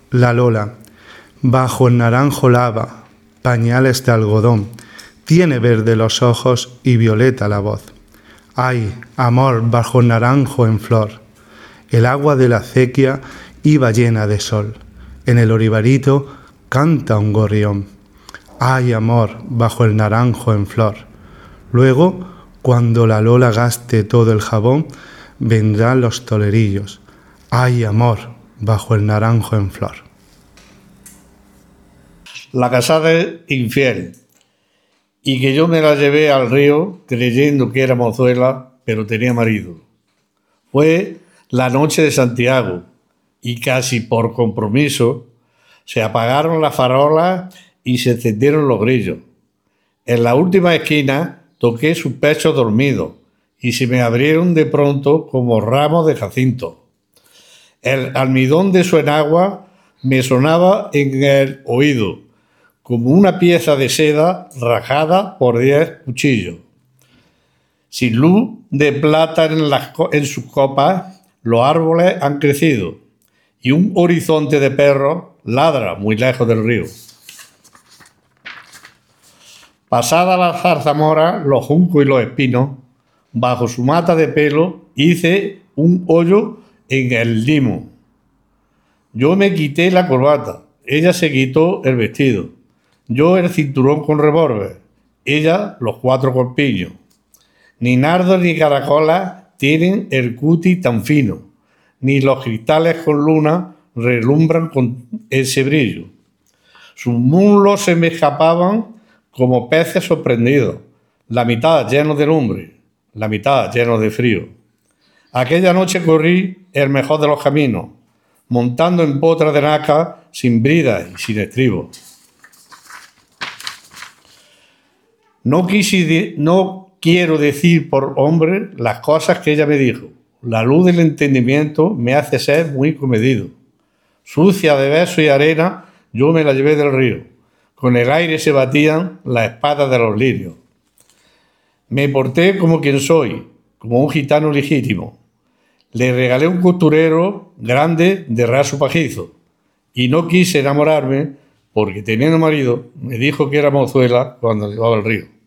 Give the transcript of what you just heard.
La Lola, bajo el naranjo lava, pañales de algodón, tiene verde los ojos y violeta la voz. Ay, amor bajo el naranjo en flor. El agua de la acequia iba llena de sol. En el olivarito canta un gorrión. Ay, amor bajo el naranjo en flor. Luego, cuando la Lola gaste todo el jabón, vendrán los tolerillos. Ay, amor bajo el naranjo en flor. La casada infiel. Y que yo me la llevé al río creyendo que era mozuela, pero tenía marido. Fue la noche de Santiago y casi por compromiso se apagaron las farolas y se encendieron los grillos. En la última esquina toqué sus pechos dormidos y se me abrieron de pronto como ramos de jacinto. El almidón de su enagua me sonaba en el oído como una pieza de seda rajada por 10 cuchillos. Sin luz de plata en sus copas, los árboles han crecido y un horizonte de perros ladra muy lejos del río. Pasada la zarzamora, los juncos y los espinos, bajo su mata de pelo hice un hoyo en el limo. Yo me quité la corbata, ella se quitó el vestido. Yo el cinturón con revólver, ella los 4 corpiños. Ni nardos ni caracolas tienen el cutis tan fino, ni los cristales con luna relumbran con ese brillo. Sus muslos se me escapaban como peces sorprendidos, la mitad llenos de lumbre, la mitad llenos de frío. Aquella noche corrí el mejor de los caminos, montando en potra de naca sin brida y sin estribo. No quiero decir por hombre las cosas que ella me dijo. La luz del entendimiento me hace ser muy comedido. Sucia de besos y arena, yo me la llevé del río. Con el aire se batían las espadas de los lirios. Me porté como quien soy, como un gitano legítimo. Le regalé un costurero grande de raso pajizo y no quise enamorarme porque, teniendo marido, me dijo que era mozuela cuando llevaba al río.